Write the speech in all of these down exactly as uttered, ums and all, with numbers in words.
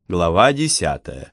Глава десятая.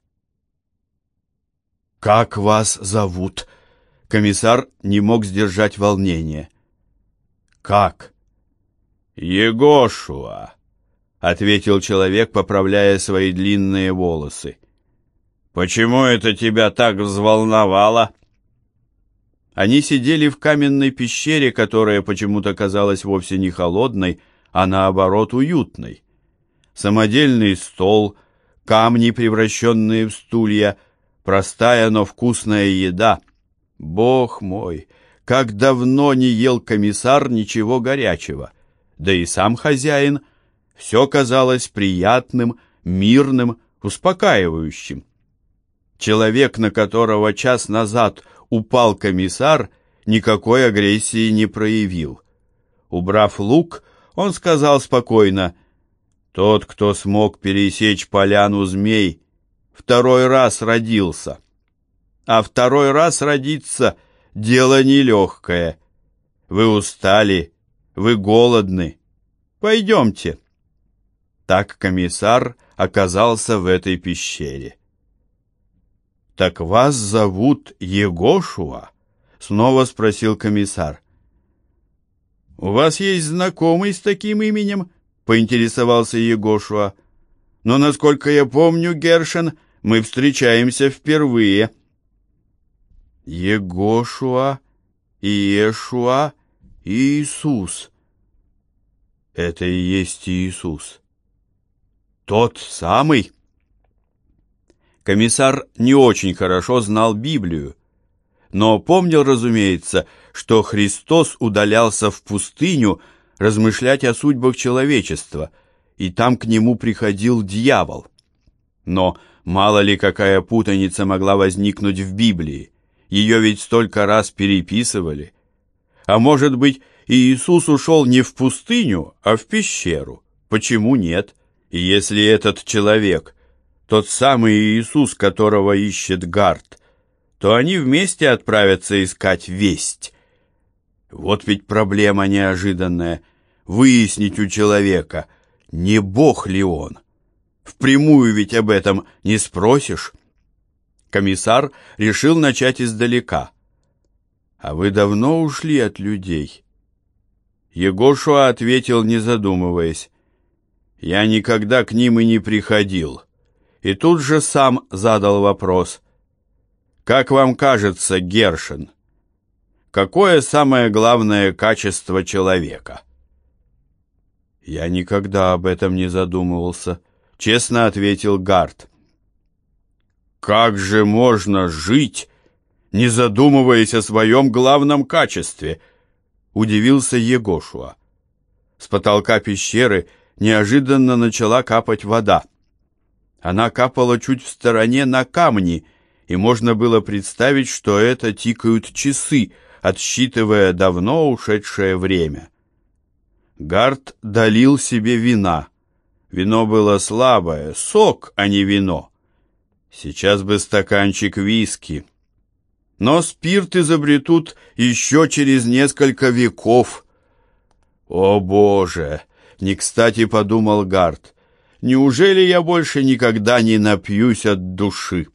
«Как вас зовут?» Комиссар не мог сдержать волнения. «Как?» «Егошуа», — ответил человек, поправляя свои длинные волосы. «Почему это тебя так взволновало?» Они сидели в каменной пещере, которая почему-то казалась вовсе не холодной, а наоборот уютной. Самодельный стол, камни, превращенные в стулья, простая, но вкусная еда. Бог мой, как давно не ел комиссар ничего горячего. Да и сам хозяин. Все казалось приятным, мирным, успокаивающим. Человек, на которого час назад упал комиссар, никакой агрессии не проявил. Убрав лук, он сказал спокойно: «Тот, кто смог пересечь поляну змей, второй раз родился. А второй раз родиться — дело нелегкое. Вы устали, вы голодны. Пойдемте». Так комиссар оказался в этой пещере. «Так вас зовут Егошуа?» — снова спросил комиссар. «У вас есть знакомый с таким именем?» — поинтересовался Егошуа. «Но, насколько я помню, Гершен, мы встречаемся впервые». Егошуа, Иешуа, Иисус. Это и есть Иисус. Тот самый? Комиссар не очень хорошо знал Библию, но помнил, разумеется, что Христос удалялся в пустыню размышлять о судьбах человечества, и там к нему приходил дьявол. Но мало ли какая путаница могла возникнуть в Библии, ее ведь столько раз переписывали. А может быть, Иисус ушел не в пустыню, а в пещеру? Почему нет? И если этот человек тот самый Иисус, которого ищет Гарт, то они вместе отправятся искать весть. Вот ведь проблема неожиданная — выяснить у человека, не Бог ли он. Впрямую ведь об этом не спросишь. Комиссар решил начать издалека. «А вы давно ушли от людей?» Егошуа ответил, не задумываясь: «Я никогда к ним и не приходил». И тут же сам задал вопрос: «Как вам кажется, Гершен, какое самое главное качество человека?» «Я никогда об этом не задумывался», — честно ответил Гарт. «Как же можно жить, не задумываясь о своем главном качестве?» — удивился Егошуа. С потолка пещеры неожиданно начала капать вода. Она капала чуть в стороне на камни, и можно было представить, что это тикают часы, отсчитывая давно ушедшее время. Гарт долил себе вина. Вино было слабое, сок, а не вино. Сейчас бы стаканчик виски. Но спирт изобретут еще через несколько веков. «О, Боже!» — не кстати подумал Гарт. «Неужели я больше никогда не напьюсь от души?»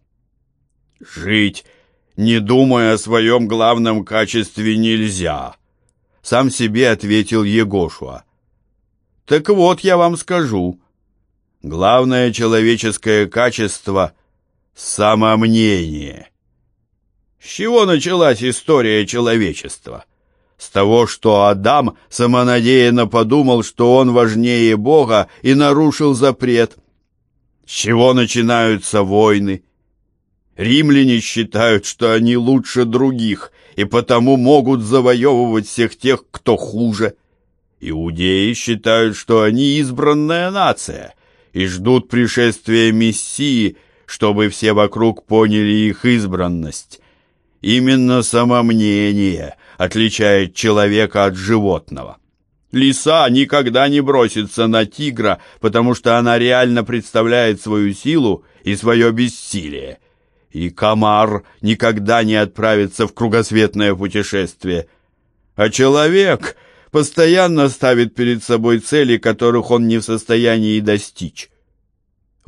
«Жить, не думая о своем главном качестве, нельзя», — сам себе ответил Егошуа. «Так вот, я вам скажу. Главное человеческое качество — самомнение». С чего началась история человечества? С того, что Адам самонадеянно подумал, что он важнее Бога, и нарушил запрет. С чего начинаются войны? Римляне считают, что они лучше других, и потому могут завоевывать всех тех, кто хуже. Иудеи считают, что они избранная нация, и ждут пришествия Мессии, чтобы все вокруг поняли их избранность. Именно самомнение отличает человека от животного. Лиса никогда не бросится на тигра, потому что она реально представляет свою силу и свое бессилие. И комар никогда не отправится в кругосветное путешествие. А человек постоянно ставит перед собой цели, которых он не в состоянии достичь. Вот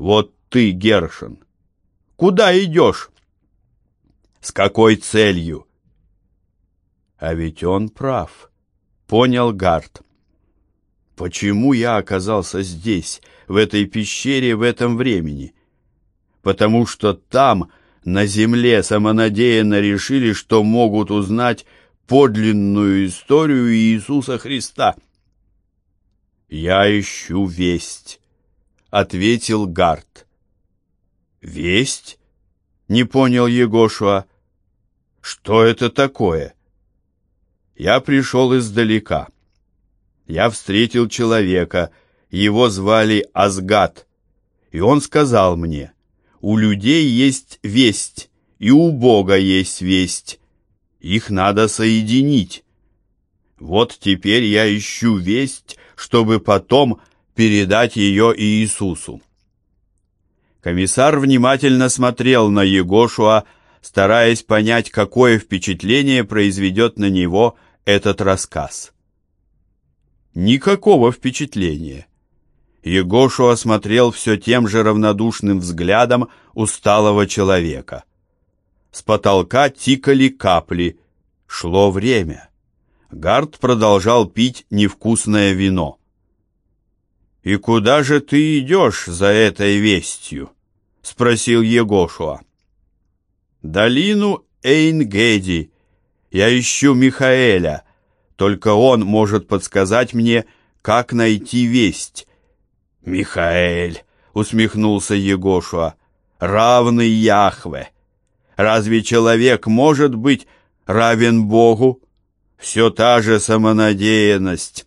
ты, Гершен? Куда идешь? С какой целью? А ведь он прав, понял Гард. Почему я оказался здесь, в этой пещере, в этом времени? Потому что там, на земле, самонадеянно решили, что могут узнать подлинную историю Иисуса Христа. «Я ищу весть», — ответил Гард. «Весть?» — не понял Егошуа. «Что это такое?» «Я пришел издалека. Я встретил человека, его звали Азгад, и он сказал мне: у людей есть весть, и у Бога есть весть. Их надо соединить. Вот теперь я ищу весть, чтобы потом передать ее Иисусу». Комиссар внимательно смотрел на Егошуа, стараясь понять, какое впечатление произведет на него этот рассказ. Никакого впечатления. Егошуа смотрел все тем же равнодушным взглядом усталого человека. С потолка тикали капли. Шло время. Гард продолжал пить невкусное вино. «И куда же ты идешь за этой вестью?» — спросил Егошуа. «Долину Эйн-Геди. Я ищу Михаэля. Только он может подсказать мне, как найти весть». «Михаэль», — усмехнулся Егошуа, — «равный Яхве. Разве человек может быть равен Богу? Все та же самонадеянность».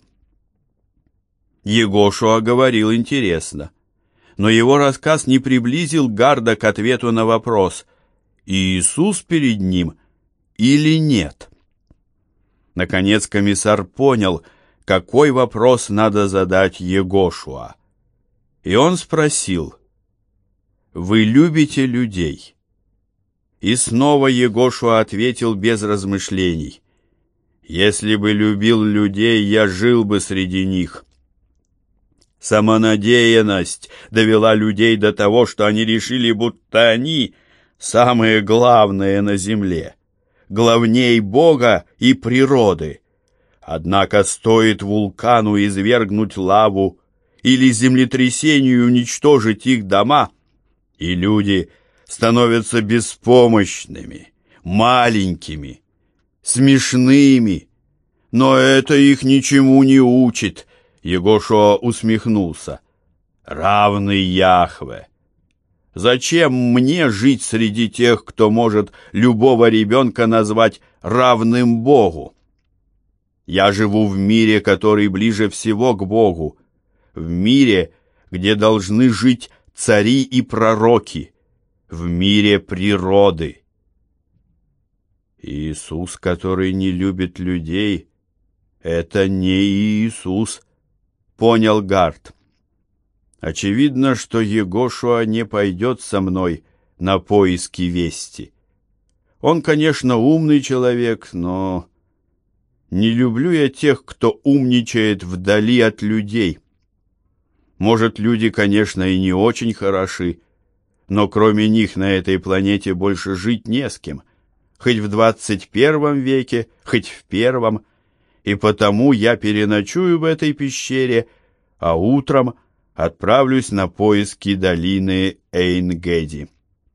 Егошуа говорил интересно, но его рассказ не приблизил Гарда к ответу на вопрос: Иисус перед ним или нет? Наконец комиссар понял, какой вопрос надо задать Егошуа. И он спросил: «Вы любите людей?» И снова Егошуа ответил без размышлений: «Если бы любил людей, я жил бы среди них». Самонадеянность довела людей до того, что они решили, будто они самые главные на земле, главней Бога и природы. Однако стоит вулкану извергнуть лаву или землетрясению уничтожить их дома, и люди становятся беспомощными, маленькими, смешными. Но это их ничему не учит. Егошуа усмехнулся. «Равный Яхве. Зачем мне жить среди тех, кто может любого ребенка назвать равным Богу? Я живу в мире, который ближе всего к Богу, в мире, где должны жить цари и пророки, в мире природы». Иисус, который не любит людей, это не Иисус, понял Гард. Очевидно, что Егошуа не пойдет со мной на поиски вести. Он, конечно, умный человек, но не люблю я тех, кто умничает вдали от людей. Может, люди, конечно, и не очень хороши, но кроме них на этой планете больше жить не с кем, хоть в двадцать первом веке, хоть в первом, и потому я переночую в этой пещере, а утром отправлюсь на поиски долины Эйн-Геди.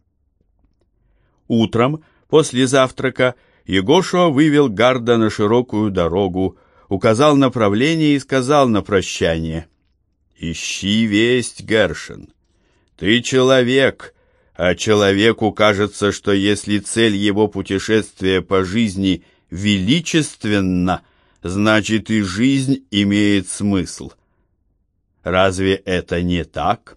Утром, после завтрака, Егошуа вывел Гарда на широкую дорогу, указал направление и сказал на прощание: «Ищи весть, Гершен. Ты человек, а человеку кажется, что если цель его путешествия по жизни величественна, значит и жизнь имеет смысл. Разве это не так?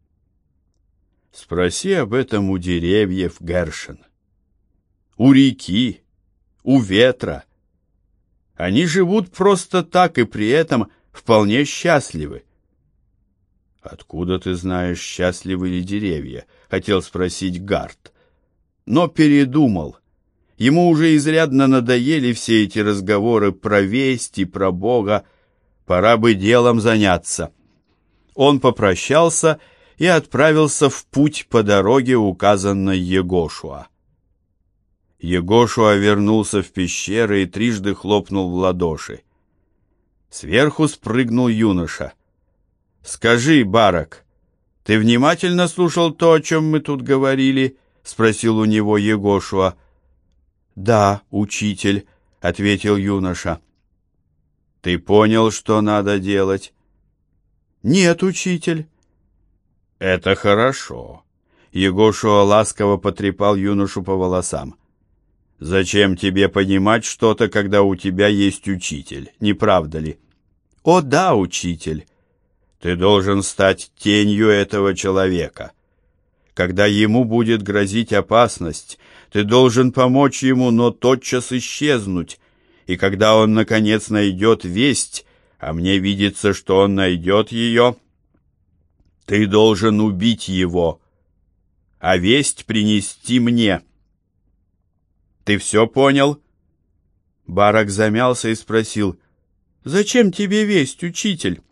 Спроси об этом у деревьев, Гершен, у реки, у ветра. Они живут просто так и при этом вполне счастливы». «Откуда ты знаешь, счастливы ли деревья?» — хотел спросить Гард, но передумал. Ему уже изрядно надоели все эти разговоры про весть и про Бога. Пора бы делом заняться. Он попрощался и отправился в путь по дороге, указанной Егошуа. Егошуа вернулся в пещеру и трижды хлопнул в ладоши. Сверху спрыгнул юноша. «Скажи, Барак, ты внимательно слушал то, о чем мы тут говорили?» — спросил у него Егошуа. «Да, учитель», — ответил юноша. «Ты понял, что надо делать?» «Нет, учитель». «Это хорошо». Егошуа ласково потрепал юношу по волосам. «Зачем тебе понимать что-то, когда у тебя есть учитель, не правда ли?» «О да, учитель». «Ты должен стать тенью этого человека. Когда ему будет грозить опасность, ты должен помочь ему, но тотчас исчезнуть. И когда он, наконец, найдет весть, а мне видится, что он найдет ее, ты должен убить его, а весть принести мне. Ты все понял?» Барак замялся и спросил: «Зачем тебе весть, учитель?»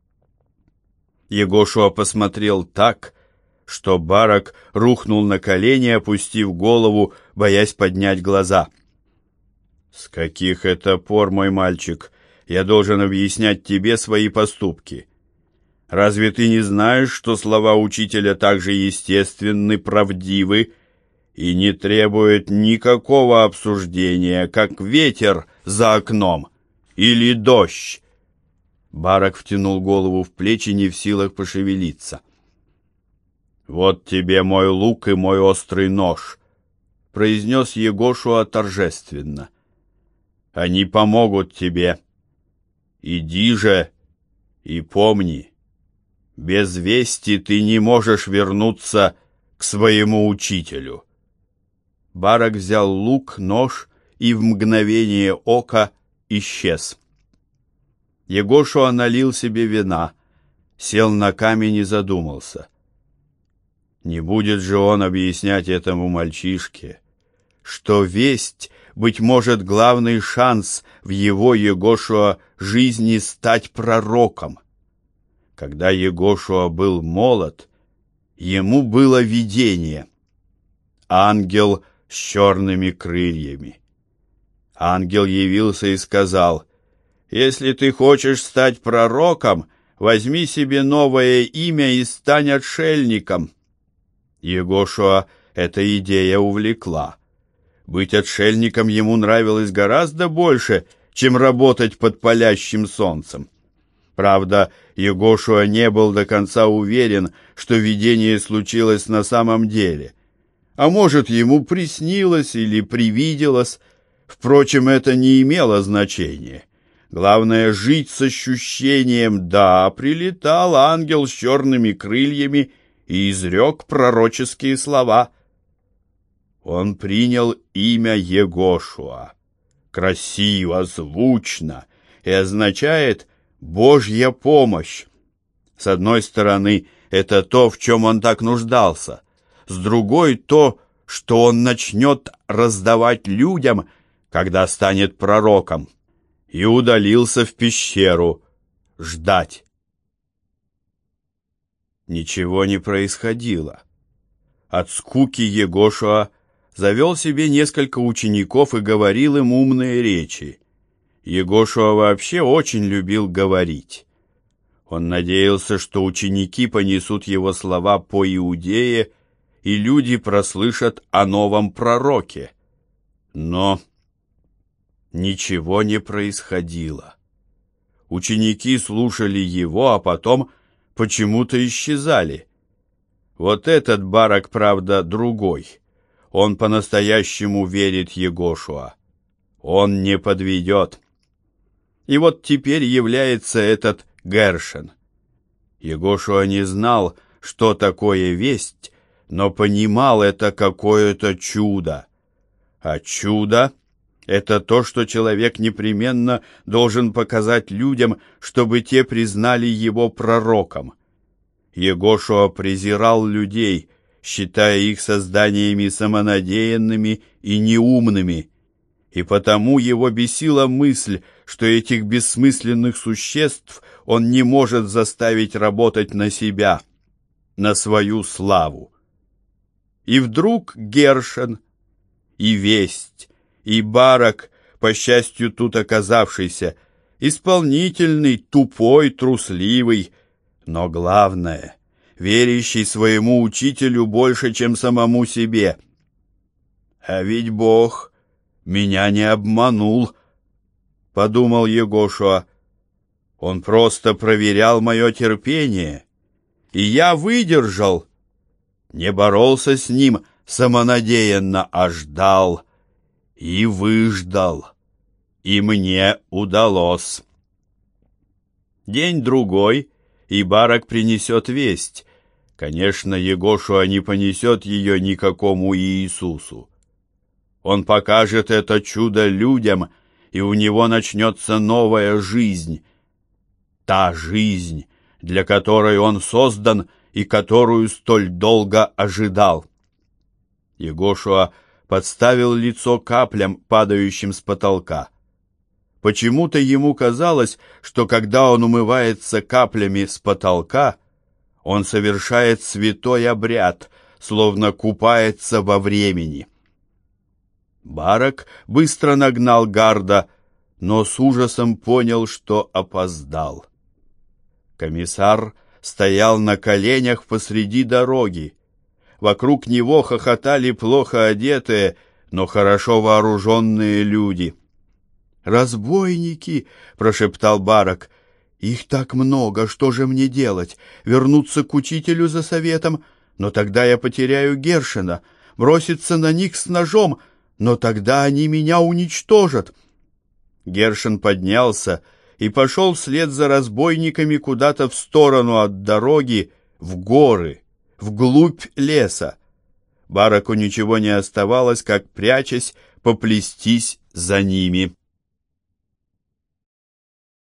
Егошуа посмотрел так, что Барак рухнул на колени, опустив голову, боясь поднять глаза. «С каких это пор, мой мальчик, я должен объяснять тебе свои поступки? Разве ты не знаешь, что слова учителя так же естественны, правдивы и не требуют никакого обсуждения, как ветер за окном или дождь?» Барак втянул голову в плечи, не в силах пошевелиться. «Вот тебе мой лук и мой острый нож», — произнес Егошуа торжественно. «Они помогут тебе. Иди же и помни, без вести ты не можешь вернуться к своему учителю». Барак взял лук, нож и в мгновение ока исчез. Егошуа налил себе вина, сел на камень и задумался. Не будет же он объяснять этому мальчишке, что весть, быть может, главный шанс в его, Егошуа, жизни стать пророком. Когда Егошуа был молод, ему было видение. Ангел с черными крыльями. Ангел явился и сказал: «Если ты хочешь стать пророком, возьми себе новое имя и стань отшельником». Егошуа эта идея увлекла. Быть отшельником ему нравилось гораздо больше, чем работать под палящим солнцем. Правда, Егошуа не был до конца уверен, что видение случилось на самом деле. А может, ему приснилось или привиделось. Впрочем, это не имело значения. Главное — жить с ощущением: да, прилетал ангел с черными крыльями и изрек пророческие слова. Он принял имя Егошуа. Красиво, звучно и означает «Божья помощь». С одной стороны, это то, в чем он так нуждался. С другой — то, что он начнет раздавать людям, когда станет пророком. И удалился в пещеру ждать. Ничего не происходило. От скуки Егошуа завел себе несколько учеников и говорил им умные речи. Егошуа вообще очень любил говорить. Он надеялся, что ученики понесут его слова по Иудее, и люди прослышат о новом пророке. Но ничего не происходило. Ученики слушали его, а потом почему-то исчезали. Вот этот Барак, правда, другой. Он по-настоящему верит Егошуа. Он не подведет. И вот теперь является этот Гершен. Егошуа не знал, что такое весть, но понимал, это какое-то чудо. А чудо — это то, что человек непременно должен показать людям, чтобы те признали его пророком. Егошуа презирал людей, считая их созданиями самонадеянными и неумными, и потому его бесила мысль, что этих бессмысленных существ он не может заставить работать на себя. на свою славу. И вдруг Гершен, и Весть, и Барак, по счастью тут оказавшийся, исполнительный, тупой, трусливый, но главное, верящий своему учителю больше, чем самому себе. А ведь Бог меня не обманул, подумал Егошуа. Он просто проверял мое терпение, и я выдержал, не боролся с ним самонадеянно, а ждал и выждал, и мне удалось. День-другой, и Барак принесет весть. Конечно, Егошуа не понесет ее никакому Иисусу. Он покажет это чудо людям, и у него начнется новая жизнь. Та жизнь, для которой он создан и которую столь долго ожидал. Егошуа подставил лицо каплям, падающим с потолка. Почему-то ему казалось, что когда он умывается каплями с потолка, он совершает святой обряд, словно купается во времени. Барак быстро нагнал гарда, но с ужасом понял, что опоздал. Комиссар стоял на коленях посреди дороги. Вокруг него хохотали плохо одетые, но хорошо вооруженные люди. «Разбойники!» — прошептал Барак. «Их так много, что же мне делать? Вернуться к учителю за советом? Но тогда я потеряю Гершена. Броситься на них с ножом? Но тогда они меня уничтожат». Гершен поднялся и пошел вслед за разбойниками куда-то в сторону от дороги, в горы, вглубь леса. Бараку ничего не оставалось, как, прячась, поплестись за ними.